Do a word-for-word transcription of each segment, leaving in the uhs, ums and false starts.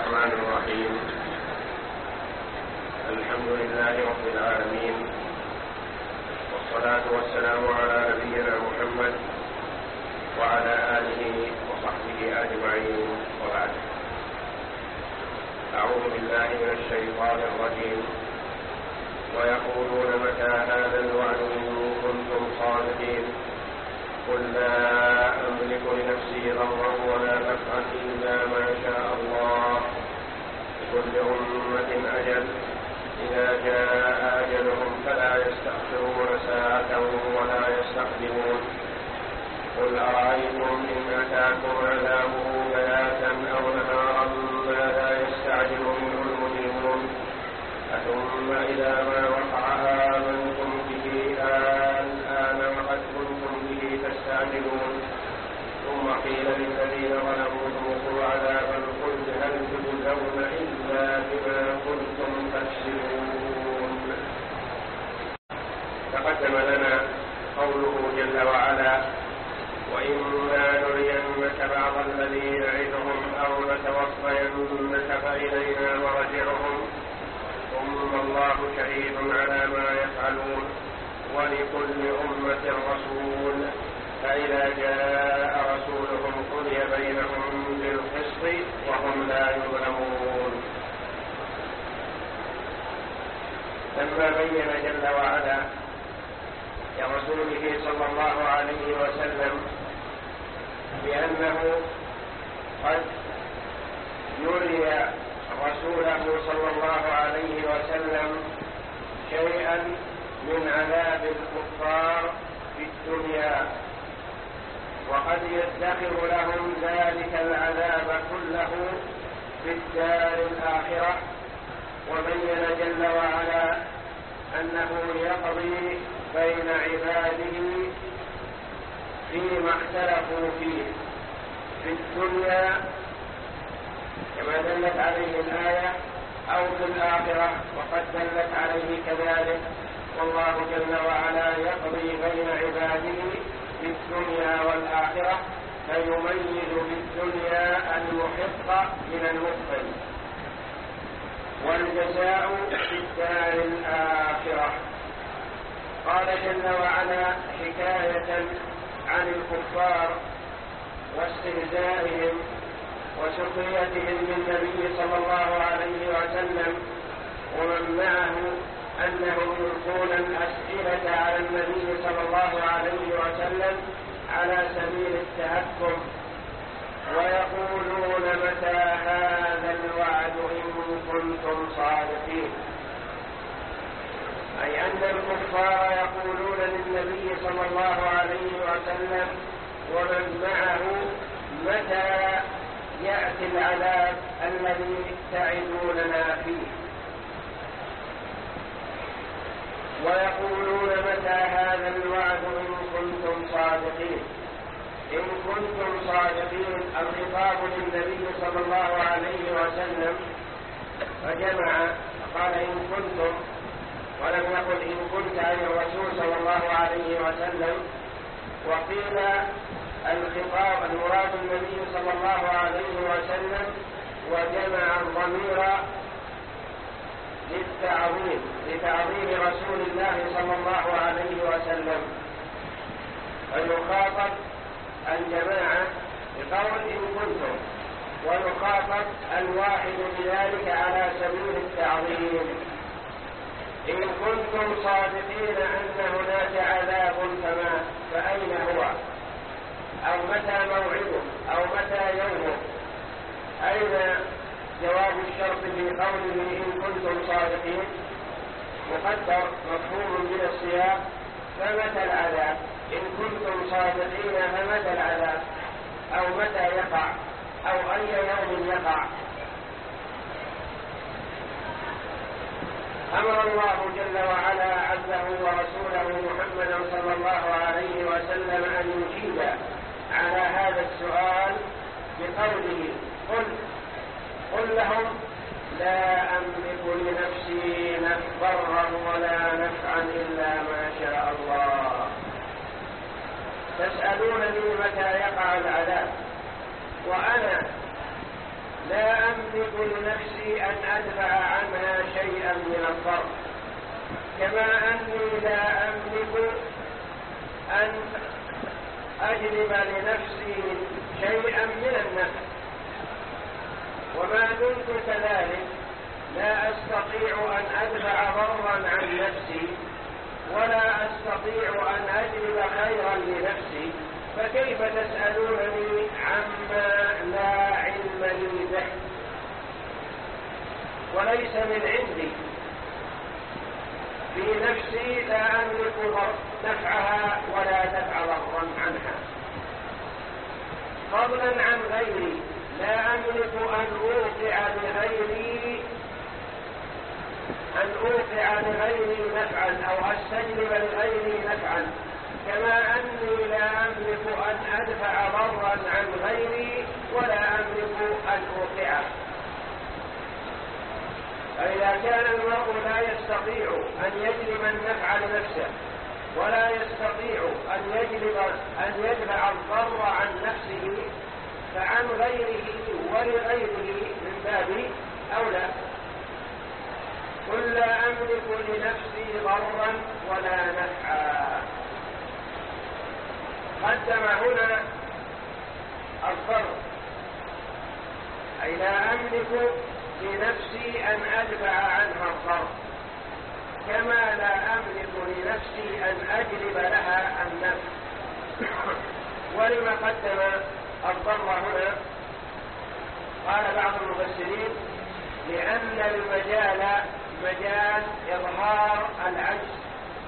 الرحمن الرحيم. الحمد لله رب العالمين، والصلاة والسلام على نبينا محمد وعلى آله وصحبه أجمعين، وبعد. أعوذ بالله من الشيطان الرجيم. ويقولون متى هذا الوعد إن كنتم صادقين قل لا أملك لنفسي ضرا ولا نفعا إلا ما شاء الله لكل أمة أجل إذا جاء أجلهم فلا يستأخرون ساعة ولا يستقدمون. قل أرأيتم إن أتاكم عذابه بياتا أو نهارا ماذا يستعجل منه المجرمون أثم إذا ما وقع آمنتم به الآن وقد كنتم به تستعجلون. ثم قيل للذين ظلموا ذوقوا عذاب الخلد هل تجزون إلا بما كنتم تكسبون. تقدم لنا قوله جل وعلا: وإما نرينك بعض الذي نعدهم أو نتوفينك فإلينا مرجعهم ثم الله شهيد على ما يفعلون ولكل أمة رسول فإذا جاء رسولهم قضي بينهم بالقسط وهم لا يظلمون. لما بين جل وعلا لرسوله صلى الله عليه وسلم بأنه قد يري رسوله صلى الله عليه وسلم شيئا من عذاب الكفار في الدنيا وقد يدخر لهم ذلك العذاب كله في الدار الآخرة، وبين جل وعلا أنه يقضي بين عباده فيما اختلفوا فيه في الدنيا كما دلت عليه الآية أو في الآخرة وقد دلت عليه كذلك. والله جل وعلا يقضي بين عباده في الدنيا والآخرة فيميز في الدنيا المحق من المبطل، والجزاء في الدار الآخرة. قال جل وعلا حكاية عن الكفار واستهزائهم وسخريتهم للنبي صلى الله عليه وسلم ومن معه أنهم يلقون الأسئلة على النبي صلى الله عليه وسلم على سبيل التهكم ويقولون متى هذا الوعد إن كنتم صادقين، أي أن الكفار يقولون للنبي صلى الله عليه وسلم ومن معه متى يأتي العذاب الذي تعدوننا فيه، ويقولون متى هذا الوعد إن كنتم صادقين. إن كنتم صادقين الخطاب للنبي صلى الله عليه وسلم فجمع قال إن كنتم، ولم يقل إن كنت أي الرسول صلى الله عليه وسلم. وقيل الخطاب المراد النبي صلى الله عليه وسلم وجمع الضمير للتعظيم لتعظيم رسول الله صلى الله عليه وسلم، فيخاطب الجماعة بقول إن كنتم، ويخاطب الواحد بذلك على سبيل التعظيم. إن كنتم صادقين أن هناك عذاب فما فأين هو، أو متى موعده، أو متى يومه. أين جواب الشرط في قوله إن كنتم صادقين؟ مقدر مفهوم من السياق فمتى العذاب؟ إن كنتم صادقين فمتى العذاب، أو متى يقع، أو أي يوم يقع. أمر الله جل وعلا عبده ورسوله محمدا صلى الله عليه وسلم أن يجيب على هذا السؤال بقوله قل قل لهم لا أملك لنفسي ضرا ولا نفعا إلا ما شاء الله. تسألونني متى يقع العذاب وأنا لا أملك لنفسي أن أدفع عنها شيئا من الضر، كما أني لا أملك أن أجلب لنفسي شيئا من النفع. وما دمت كذلك لا أستطيع أن أدفع ضرا عن نفسي ولا أستطيع أن أجلب خيرا لنفسي، فكيف تسألونني عما لا علم لي به وليس من عندي؟ في نفسي لا أملك نفعها ولا دفع ضرا عنها، فضلا عن غيري لا أملك أن أوقع لغيري أن أوقع لغيري نفعا أو أستجلب لغيري نفعا، كما أني لا أملك أن أدفع ضرا عن غيري ولا أملك أن أوقعه. فإذا كان المرء لا يستطيع أن يجلب النفع لنفسه ولا يستطيع أن يجلب أن يدفع الضر عن نفسه، فعن غيره ولغيره من باب أولى. قل لا أملك لنفسي ضرا ولا نفعا. قدم هنا الضر، أي لا أملك لنفسي أن أدفع عنها الضر، كما لا أملك لنفسي أن أجلب لها النفع. ولما قدم الضر هنا؟ قال بعض المفسرين لأن المجال مجال إظهار العجز،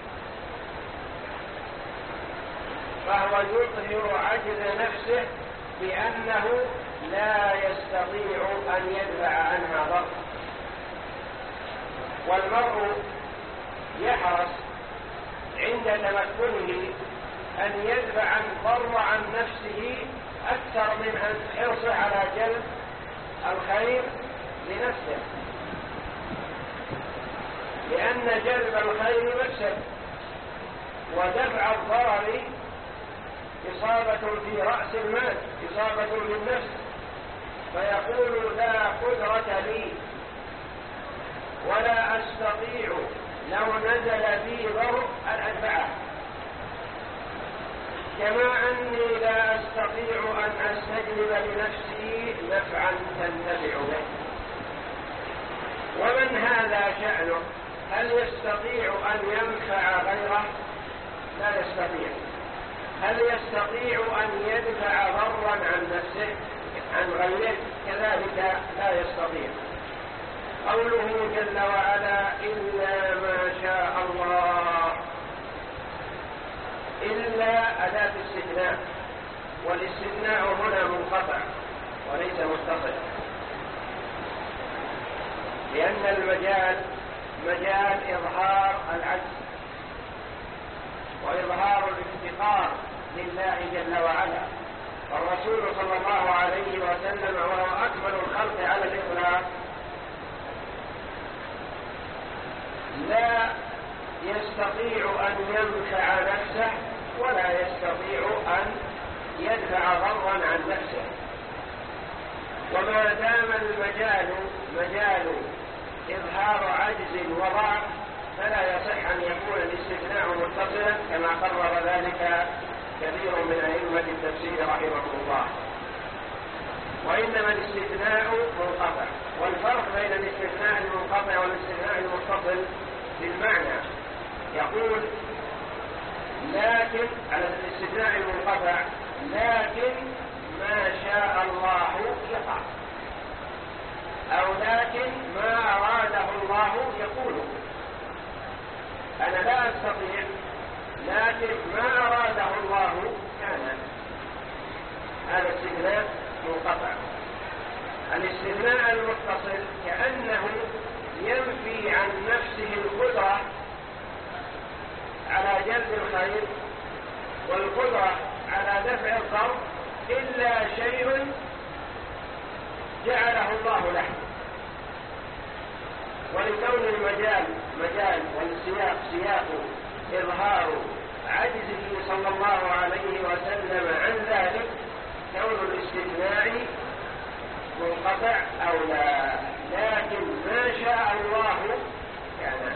فهو يظهر عجز نفسه بأنه لا يستطيع أن يدفع عنها ضر. والمرء يحرص عند تمكنه أن يدفع الضر عن نفسه أكثر من حرصه على جلب الخير لنفسه، لأن جلب الخير مكسب ودفع الضرر إصابة في رأس المال، إصابة للنفس، فيقول لا قدرة لي ولا أستطيع لو نزل بي ضر أن أدفعه، كما أني لا أستطيع أن أستجلب لنفسي نفعا تنتفع به. ومن هذا شأنه هل يستطيع أن ينفع غيره؟ لا يستطيع. هل يستطيع أن يدفع ضرا عن نفسه عن غيره؟ كذلك لا يستطيع. قوله جل وعلا إلا ما شاء الله، إلا أداة استثناء، والاستثناء هنا منقطع وليس متصل، لأن المجال مجال إظهار العجز وإظهار الافتقار لله جل وعلا. والرسول صلى الله عليه وسلم وهو أكمل الخلق على الإطلاق لا يستطيع أن ينفع نفسه ولا يستطيع أن يدفع ضرا عن نفسه. وما دام المجال مجال إظهار عجز وضعف فلا يصح أن يكون الاستثناء متصلا، كما قرر ذلك كثير من أئمة التفسير رحمه الله. وإنما الاستثناء منقطع، والفرق بين الاستثناء المنقطع والاستثناء المتصل بالمعنى. يقول لكن على الاستثناء المنقطع لكن ما شاء الله يقع، أو لكن ما أراده الله يقول. أنا لا أستطيع، لكن ما أراده الله كان. هذا استثناء منقطع. الاستثناء المتصل كأنه ينفي عن نفسه القدرة على جلب الخير والقدرة على دفع الضر إلا شيء جعله الله له. ولكون المجال مجال والسياق سياق إظهار عجزه صلى الله عليه وسلم عن ذلك، كون الاستثناء منقطع أو لا، لكن ما شاء الله كان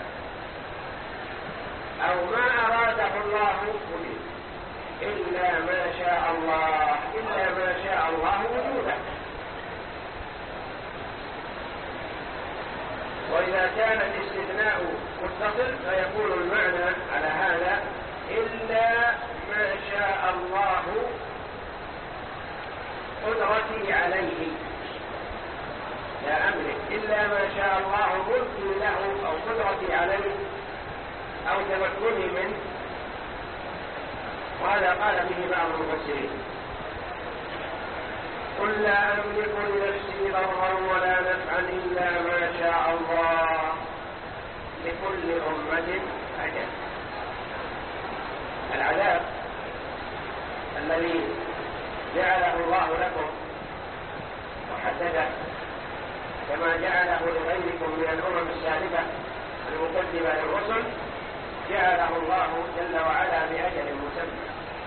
أو ما أراده الله وجد، إلا ما شاء الله إلا ما شاء الله وجوده. وإذا كان الاستثناء متصل فيكون المعنى على هذا إلا ما شاء الله قدرتي عليه، لا أملك إلا ما شاء الله ملكي له أو قدرتي عليه أو تمكني منه. وهذا قال به بعض المفسرين: قل لا أملك لنفسي ضرا ولا نفعا إلا ما شاء الله، لكل أمة أجل. العذاب الذي جعله الله لكم وحدده كما جعله لغيركم من الأمم السالفة المكذبة للرسل، جعله الله جل وعلا بأجل مسمى.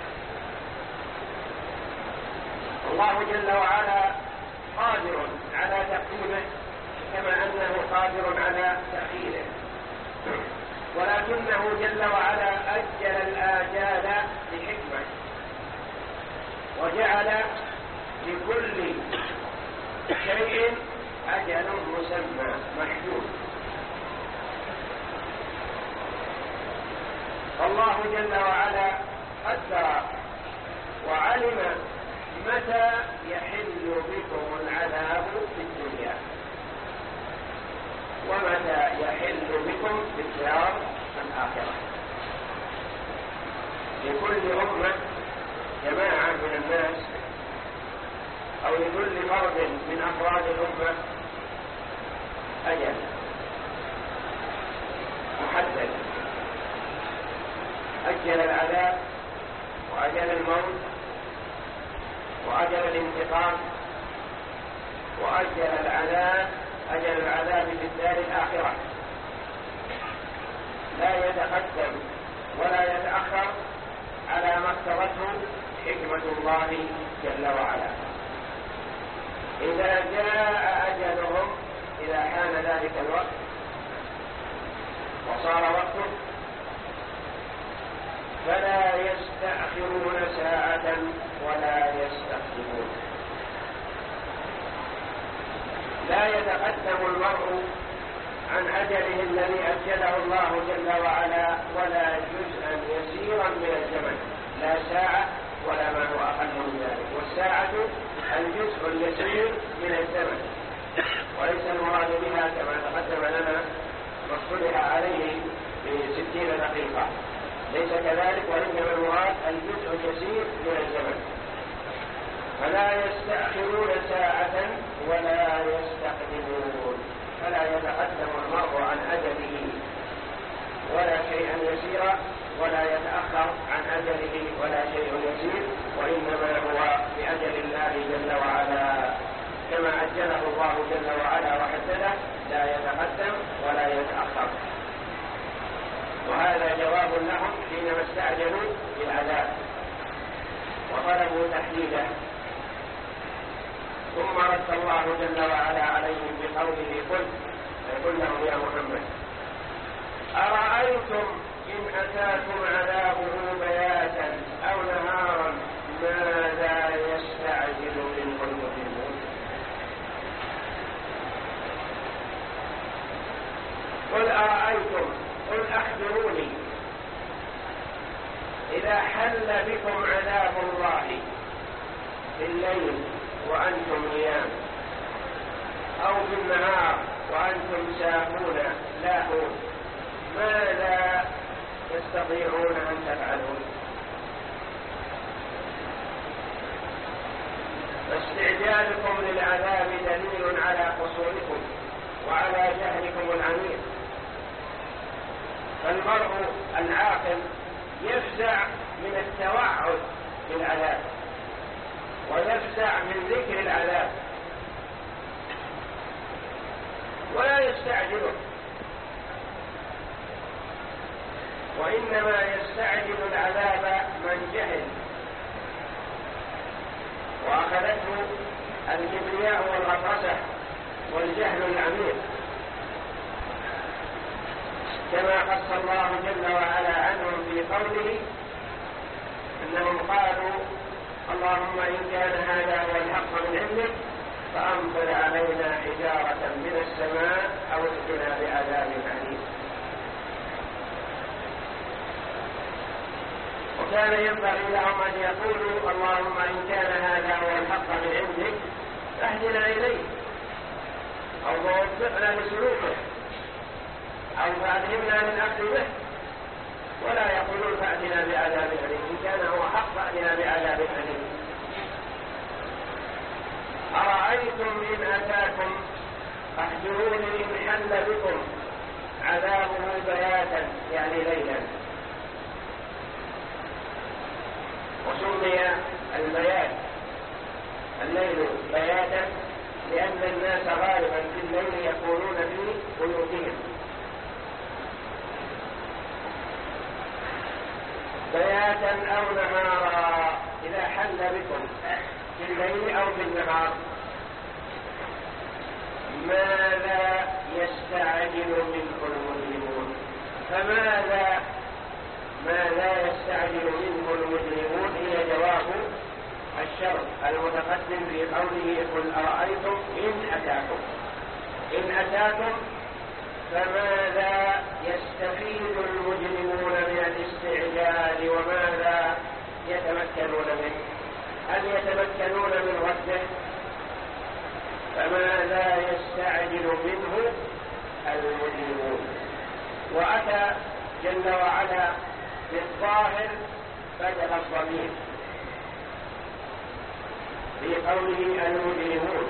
الله جل وعلا قادر على تقديمه كما أنه قادر على تأخيره، ولكنه جل وعلا أجل الآجال بحكمة، وجعل لكل شيء أجل مسمى محدود. فالله جل وعلا قدر وعلم متى يحل بكم العذاب في الدنيا ومتى يحل بكم في الدار الآخرة. لكل أمة جماعة من الناس أو لكل فرد من أفراد الأمة أجل محدد، أجل العذاب وأجل الموت وأجل الانتقام وأجل العذاب أجل العذاب في الدار الآخرة، لا يتقدم ولا يتأخر على ما اقتضته حكمة الله جل وعلا. إذا جاء أجلهم، إذا حان ذلك الوقت وصار وقته، فلا يستأخرون ساعة ولا يستقدمون. لا يتقدم المرء عن أجله الذي أجله الله جل وعلا ولا جزءا يسيرا من الزمن، لا ساعة ولا ما هو أقل من ذلك. والساعة الجزء اليسير من الزمن، وليس المراد بها كما تقدم لنا ما اصطلح عليه بستين دقيقة، ليس كذلك، وإنما المراد الجزء اليسير من الزمن. فلا يستأخرون ساعة ولا يستقدمون، فلا يتقدم المرء عن أجله ولا شيئا يسيرا، ولا يتأخر عن أجله ولا شيء يسير، وإنما هو بأجل الله جل وعلا كما أجله الله جل وعلا وحدده، لا يتقدم ولا يتأخر. وهذا جواب لهم حينما استعجلوا بالعذاب وطلبوا تحديده. ثم رد الله جل وعلا عليهم بقوله: قل فيقول لهم: يا محمد أرأيتم إن أتاكم عذابه بياتا أو نهارا ماذا يستعجل منه المجرمون؟ قل أرأيتم، قل أخبروني، إذا حل بكم عذاب الله في الليل وأنتم نيام، أو في النهار وأنتم ساهون لاهون، ماذا تستطيعون أن تفعلون؟ فاستعجالكم للعذاب دليل على قصوركم وعلى جهلكم العميق. فالمرء العاقل يفزع من التوعد بالعذاب ويفزع من ذكر العذاب ولا يستعجله، وإنما يستعجل العذاب من جهل وأخذته الكبرياء والغطرسة والجهل العميق، كما قص الله جل وعلا عنهم في قوله أنهم قالوا اللهم إن كان هذا هو الحق من عندك فأمطر علينا حجارة من السماء أو ائتنا بعذاب أليم. وكان ينبغي لهم أن يقولوا اللهم إن كان هذا هو الحق من عندك فاهدنا إليه أو وفقنا لسلوكه أو فألهمنا من أخذ به، ولا يقولون فأتنا بعذاب أليم. إن كان هو حق فأتنا بعذاب أليم. أرأيتم إن أتاكم أخبروني إن حل بكم عذابه بياتا يعني ليلا. وسمي البيات الليل بياتا لأن الناس غالبا في الليل يكونون في بيوتهم. بياتا أو نهارا إذا حل بكم في الليل أو في النهار. ماذا يستعجل منه المجرمون؟ فماذا ماذا يستعجل منه المجرمون هي جواب الشرط المتقدم في قوله قل أرأيتم إن أتاكم. إن أتاكم فماذا يستفيد المجرمون من الاستعجال وماذا يتمكنون منه؟ هل يتمكنون من رده؟ فماذا يستعجل منه المجرمون؟ وأتى جل وعلا بالظاهر بدل الضمير في قوله المجرمون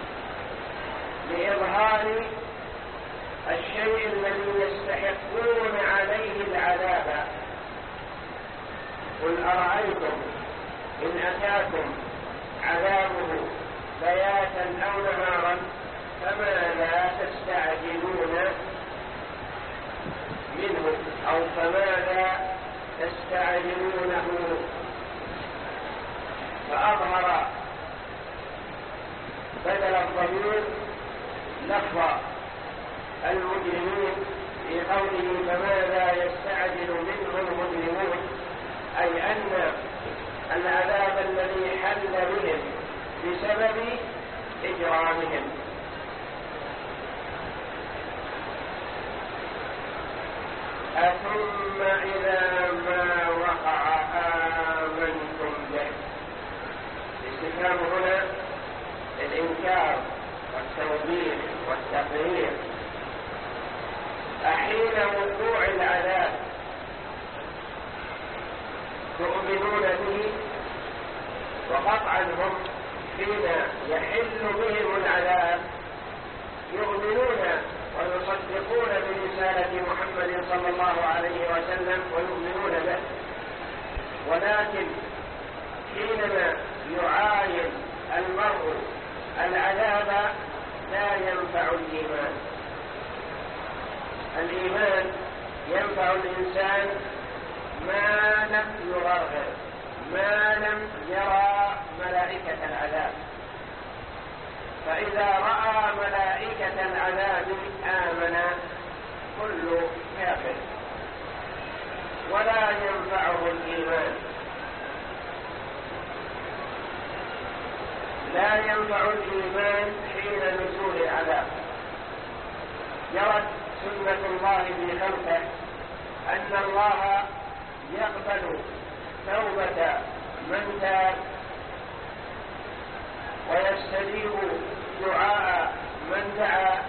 لإظهار الشيء الذي يستحقون عليه العذاب. قل أرأيتم إن أتاكم عذابه بياتا أو نهارا فماذا تستعجلون منه أو فماذا تستعجلونه؟ فأظهر بدل الضمير لفظ المجرمين في قوله فماذا يستعجل منه المجرمون، أي أن العذاب الذي حل بهم بسبب إجرامهم. أثم إذا ما وقع آمنتم به. الاستفهام هنا الإنكار والتوبيخ والتقرير. أحين وقوع العذاب تؤمنون به؟ وقطعا هم حين يحل بهم العذاب يؤمنون ويصدقون برسالة محمد صلى الله عليه وسلم ويؤمنون به، ولكن حينما يعاين المرء العذاب لا ينفع الإيمان. الإيمان ينفع الإنسان ما لم يغرغر، ما لم يرى ملائكة العذاب. فإذا رأى ملائكة العذاب آمن كل كافر، ولا ينفعه الإيمان. لا ينفع الإيمان حين نزول العذاب. جرت سنة الله في خلقه أن الله يقبل توبة من تاب ويستجيب دعاء من دعا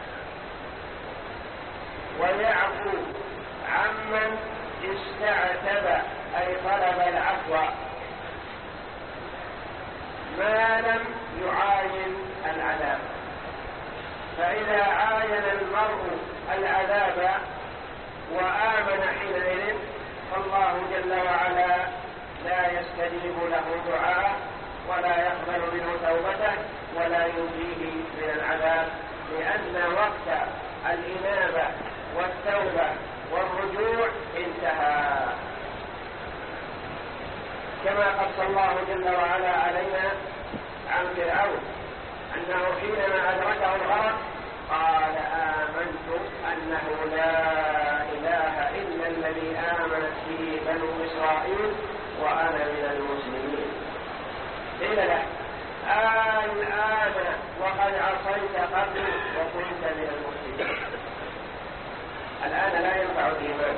ويعفو عمن استعتب أي طلب العفو ما لم يعاين العذاب. فإذا عاين المرء العذاب وآمن حينئذ فالله جل وعلا لا يستجيب له دعاء ولا يقبل منه توبته ولا ينجيه من العذاب، لأن وقت الإنابة والتوبة والرجوع انتهى. كما قص الله جل وعلا علينا عن فرعون أنه حينما أدركه الغرق قال آمنت أنه لا إله إلا الذي آمنت به بنو إسرائيل وأنا من المسلمين. قيل له الآن وقد عصيت قبل وكنت من المسلمين، الآن لا ينفع الإيمان.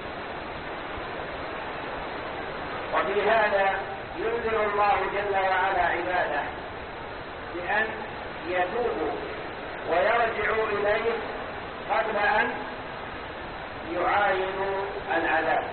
وفي هذا ينذر الله جل وعلا عباده بأن يتوبوا ويرجعوا إليه قبل أن يعاينوا العذاب،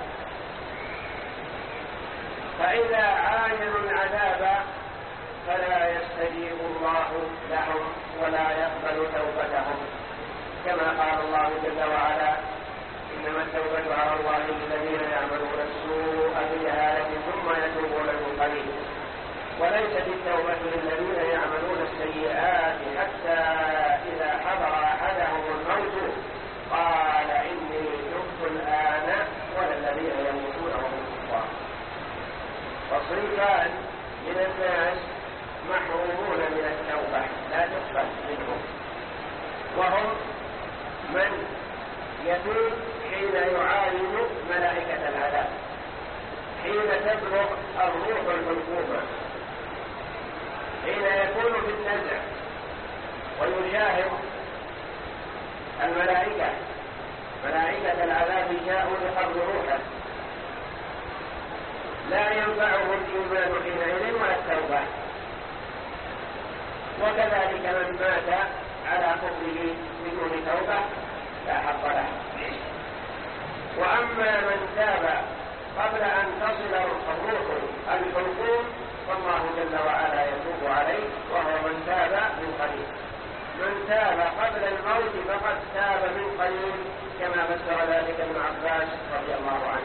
فإذا عاينوا العذاب فلا يستجيب الله لهم ولا يقبل توبتهم، كما قال الله جل وعلا إنما التوبة على الله للذين يعملون السوء بجهالة ثم يتوبون من قريب، وليست التوبة للذين يعملون السيئات حتى إذا حضر أحدهم الموت قال إني تبت الآن ولا الذين يموتون وهم كفار. فصنفان من الناس محرومون من التوبة لا تقبل منهم، وهم من يتوب حين يعاين ملائكة العذاب، حين تبلغ الروح الحلقومة، حين يكون في النزع ويشاهد الملائكة، ملائكة العذاب جاءوا لقبض روحه، لا ينفعه الإيمان حينئذ ولا التوبة. وكذلك من مات على كفره بدون توبة لا حق له. وأما من تاب قبل أن تصل الروح الحلقوم فالله جل وعلا يتوب عليه، وهو من تاب من قريب. من تاب قبل الموت فقد تاب من قريب، كما فسر ذلك ابن عباس رضي الله عنه.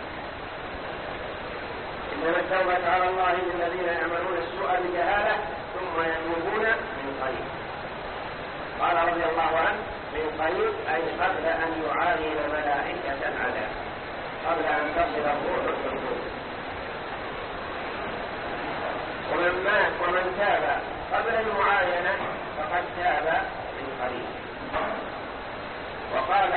إنما التوبة على الله للذين يعملون السوء بجهالة ثم يتوبون من قريب. قال رضي الله عنه من قريب أي قبل أن يعاين ملائكة العذاب، قبل أن تصل الروح الحلقوم. ومن مات ومن تاب قبل المعاينة فقد تاب من قريب. وقال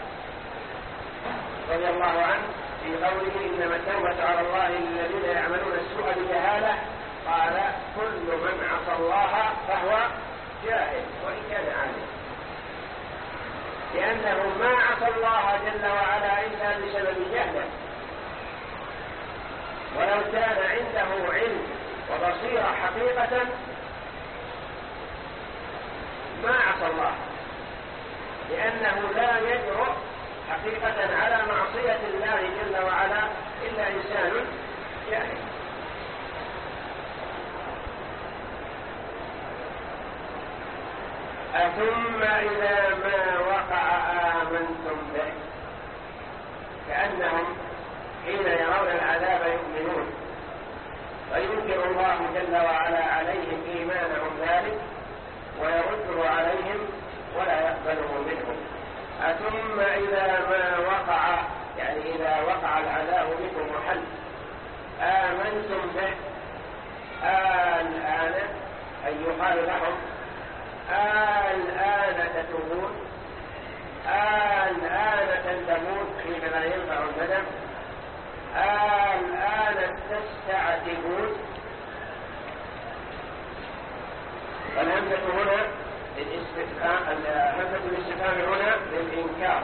رضي الله عنه في قوله إنما التوبة على الله للذين يعملون السوء بجهالة قال كل من عصى الله فهو جاهل وإن كان عالم، لأنه ما عصى الله جل وعلا إلا بسبب جهله، ولو كان عنده علم وبصيرة حقيقة ما عصى الله، لأنه لا يجرؤ حقيقة على معصية الله جل وعلا إلا إنسان جاهل. أثم إذا ما وقع آمنتم به، كأنهم حين يرون العذاب يؤمنون، وينكر الله جل وعلا عليهم إيمانهم ذلك ويرده عليهم ولا يقبله منهم. أثم إذا ما وقع يعني إذا وقع العذاب بكم وحل آمنتم به الآن أي يقال لهم الآن تتوبون، الآن تندمون حين لا ينفع الندم، الآن تستعتبون. الهمزة هنا للاستفهام، همزة الاستفهام هنا للإنكار.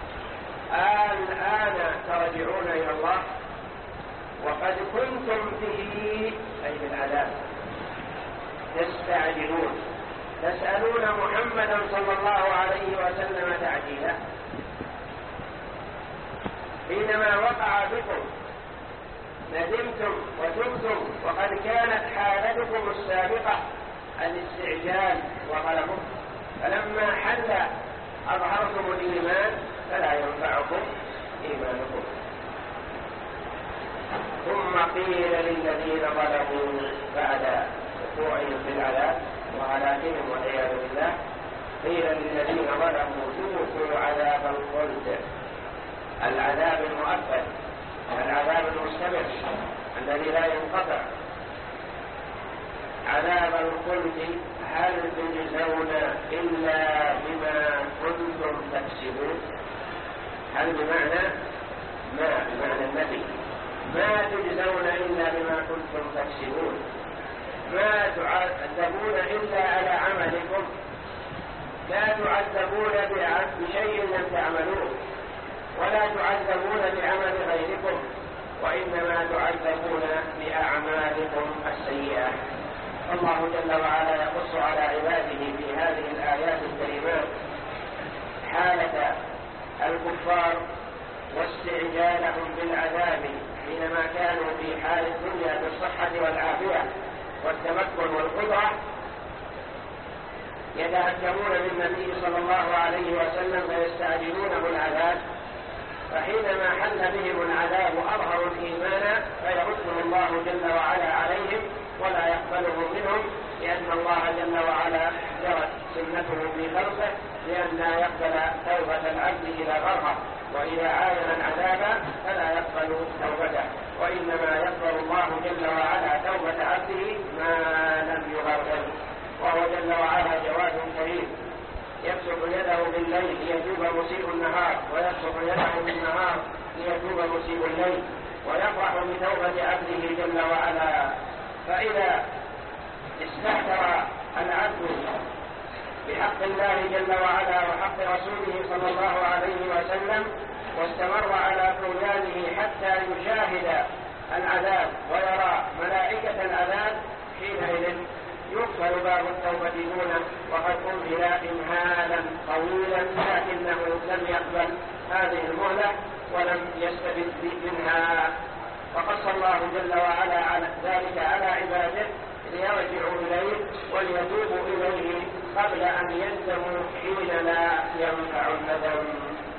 الآن ترجعون إلى الله وقد كنتم به أي بالعذاب تستعجلون، تسألون محمدا صلى الله عليه وسلم تعجيلا. حينما وقع بكم ندمتم وتبتم، وقد كانت حالتكم السابقة الاستعجال وغلبكم، فلما حل أظهرتم الإيمان فلا ينفعكم إيمانكم. ثم قيل للذين ظلموا بعد وقوعهم في العذاب وهلاكهم والعياذ بالله، قيل للذين ظلموا ذوقوا عذاب الخلد، العذاب المؤبد، العذاب المستمر الذي لا ينقطع. عذاب الخلد هل تجزون إلا بما كنتم تكسبون؟ هل بمعنى ما بمعنى النبي، ما تجزون إلا بما كنتم تكسبون، ما تعذبون إلا على عملكم، لا تعذبون بشيء لم تعملوه ولا تعذبون بعمل غيركم، وإنما تعذبون بأعمالكم السيئة. الله جل وعلا يقص على عباده في هذه الآيات الكريمات حالة الكفار واستعجالهم بالعذاب حينما كانوا في حال الدنيا بالصحة والعافية والتمكن والقدرة، يتهكمون بالنبي صلى الله عليه وسلم ويستعجلونه العذاب، فحينما حل بهم العذاب أظهروا الإيمان فيرده الله جل وعلا عليهم ولا يقبله منهم، لأن الله جل وعلا جرت سنته في خلقه لأن لا يقبل توبة العبد إذا غرها، وإذا عاين العذاب فلا يقبل توبته، وإنما يقبل الله جل وعلا توبة عبده ما لم يغرر. وهو جل وعلا جواد كريم يبسط يده بالليل ليتوب مسيء النهار، ويبسط يده بالنهار ليتوب مسيء الليل، ويفرح بتوبة عبده جل وعلا. فإذا استهتر العبد بحق الله جل وعلا وحق رسوله صلى الله عليه وسلم واستمر على طغيانه حتى يشاهد العذاب ويرى ملائكة العذاب، حينئذ يقبل باب التوبة دونه، وقد أمهل إمهالا طويلا لكنه لم يقبل هذه المهلة ولم يستفد منها. فقص الله جل وعلا على ذلك على عباده ليرجعوا إليه وليتوبوا إليه قبل أن يندموا حين لا ينفع الندم.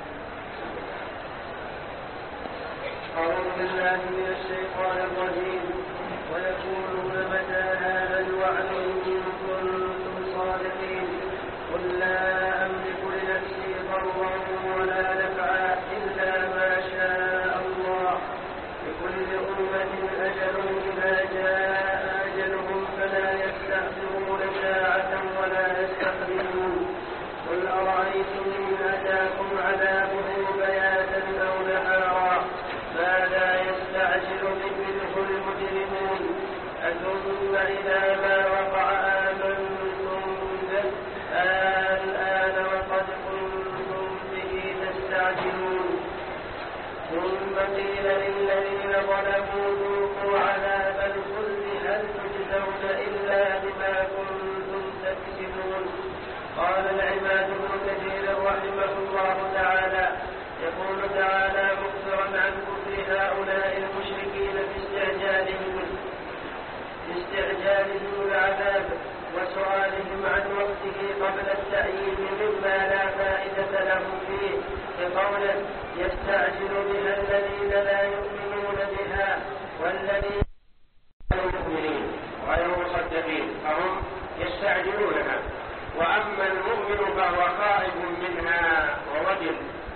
أعوذ بالله من الشيطان الرجيم. ويقولون متى هذا الوعد إن كنتم صادقين؟ قل لا أملك لنفسي ضرا ولا نفعا إلا ما شاء الله، لكل أمة أجل إذا جاء أجلهم فلا يستأخرون ساعة ولا يستقدمون. قل أرأيتم إن أتاكم عذابه بياتا أو نهارا ماذا يستعجل منه المجرمون؟ أثم إذا ما وقع آمنتم به الآن وقد كنتم به تستعجلون. ثم قيل للذين ظلموا ذوقوا عذاب الخلد هل تجزون إلا بما كنتم تكسبون. قال العماد بن كثير رحمه الله تعالى يقول تعالى مخبرا عن كفر هؤلاء المشركين باستعجالهم باستعجالهم العذاب وسؤالهم عن وقته قبل التأييد مما لا فائدة لهم فيه، بقوله يستعجل بها الذين لا يؤمنون بها والذين المؤمنين غير مصدقين فهم يستعجلونها، وأما المؤمن فهو خائف منها ووجل.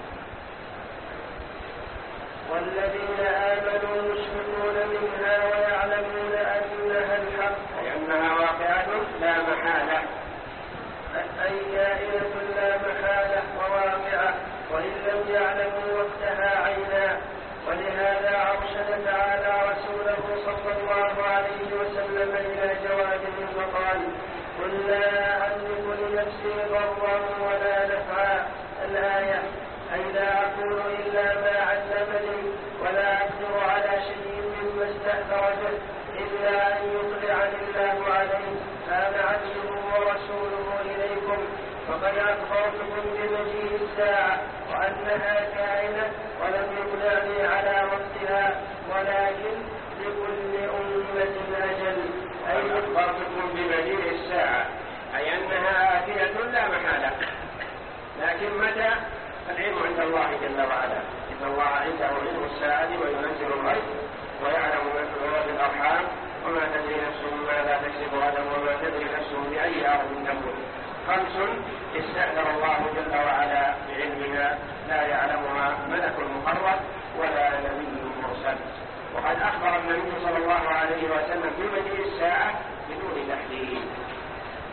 والذين آمنوا مشفقون منها ويعلمون أنها الحق، أي أنها واقعة لا محالة، أي كائنة لا محالة وواقعة، وإن لم يعلموا وقتها عينا. ولهذا أرشد تعالى رسوله صلى الله عليه وسلم إلى جوابه فقال قل لا أملك لنفسي ضرا ولا نفعا الآية، أي لا أقول إلا ما علمني ولا أقدر على شيء مما استأثر به إلا أن يطلعني الله عليه، أنا عبده ورسوله إليكم، فقد أخبرتكم بمجيء الساعة وأنها كائنة ولم يطلعني على وقتها، ولكن لكل أمة أجل. أي أخبرتكم بمجيء الساعة أي أنها آتية لا محالة، لكن متى؟ العلم عند الله جل وعلا، إن الله عنده علم الساعة وينزل الغيب ويعلم ما في الأرحام وما تدري نفس ماذا تكسب غدا وما تدري نفس بأي أرض تموت. خمس استأثر الله جل وعلا بعلمها لا يعلمها ملك مقرب ولا نبي مرسل، وقد أخبر النبي صلى الله عليه وسلم بمجيء الساعة بدون تحديد.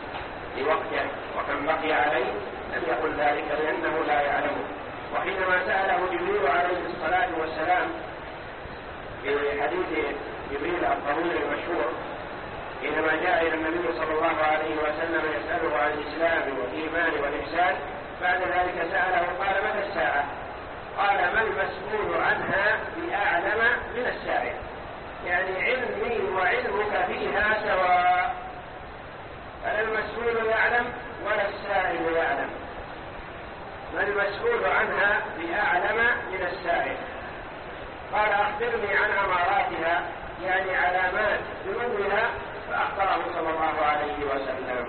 لوقته وكم بقي عليه لم يقل ذلك لأنه لا يعلمه. وحينما سأله جبريل عليه الصلاة والسلام في حديث جبريل الطويل المشهور حينما جاء إلى النبي صلى الله عليه وسلم يسأله عن الإسلام والإيمان والإحسان، بعد ذلك سأله قال متى الساعة؟ قال ما المسؤول عنها بأعلم من السائل، يعني علمي وعلمك فيها سواء، فلا المسؤول يعلم ولا السائل يعلم، ما المسؤول عنها بأعلم من السائل. قال أخبرني عن أماراتها، يعني علامات ذنوبها، فأخبره صلى الله عليه وسلم.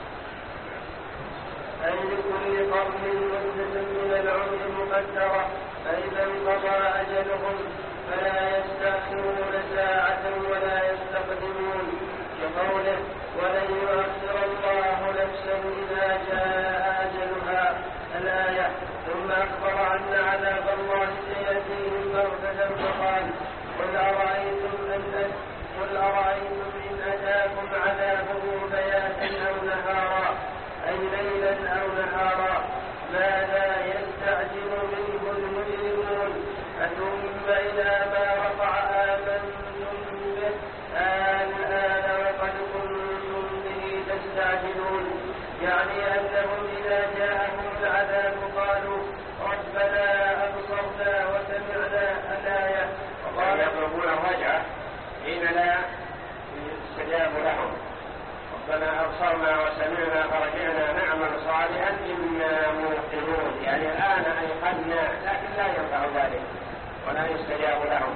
أي لكل قرن مدة من العمر مقدرة، فإذا انقضى أجلهم فلا يستأخرون ساعة ولا يستقدمون، كقوله ولن يؤخر الله نفسا إذا جاء أجلها الآية. ثم أخبر أن عذاب الله سيأتيهم بغتة فقال قل أرأيتم أن قل أرأيتم إن أتاكم عذابه بياتا أو نهارا، أي ليلا أو نهارا، ماذا يستعجل منه المجرمون؟ أثم إذا ما وقع آمنتم به الآن وقد كنتم به تستعجلون، يعني أنهم إذا جاءهم العذاب قالوا ربنا أبصرنا وسمعنا الآية، وقال يطلبون الرجعة حين لا يستجاب لهم، ربنا أبصرنا وسمعنا فرجعنا نعمل صالحا إنا موقنون، يعني الآن أيقنا لكن لا ينفع ذلك ولا يستجاب لهم.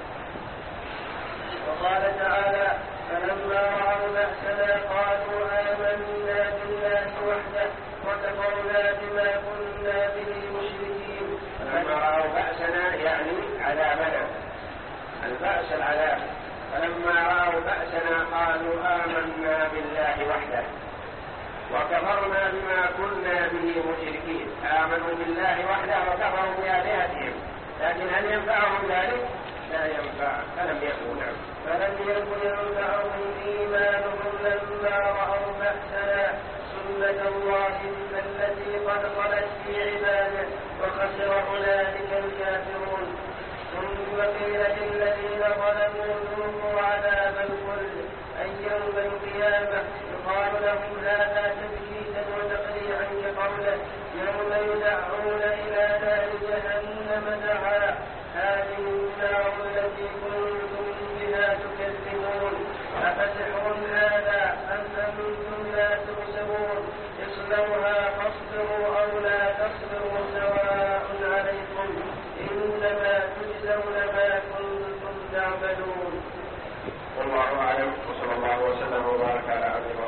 وقال تعالى فلما رأوا بأسنا قالوا آمنا بالله وحده وكفرنا بما كنا به مشركين. فلما رأوا بأسنا يعني عذابنا، البأس العذاب. فلما رأوا بأسنا قالوا آمنا بالله وحده وكفرنا بما كنا به مشركين. آمنوا بالله وحده وكفروا بآلهتهم، لكن هل ينفعهم ذلك؟ لا ينفع. فلم يكن نعم فلم يكن ينفعهم إيمانهم لما رأوا بأسنا سنة الله التي قد خلت في عباده وخسر أولئك الكافرون. ثم قيل للذين ظلموا ذوقوا عذاب الخلد أي يوم القيامة، يقال لهم هذا تبكيتا وتقريعا كقوله يوم يدعون إلى نار جهنم دعا هذه النار التي كنتم بها تكذبون، أفسحر هذا أم أنتم لا تبصرون اصلوها فاصبروا أو لا تصبروا سواء عليكم إنما تجزون ما كنتم تعملون. والله أعلم، وصلى الله وسلم وبارك على عبده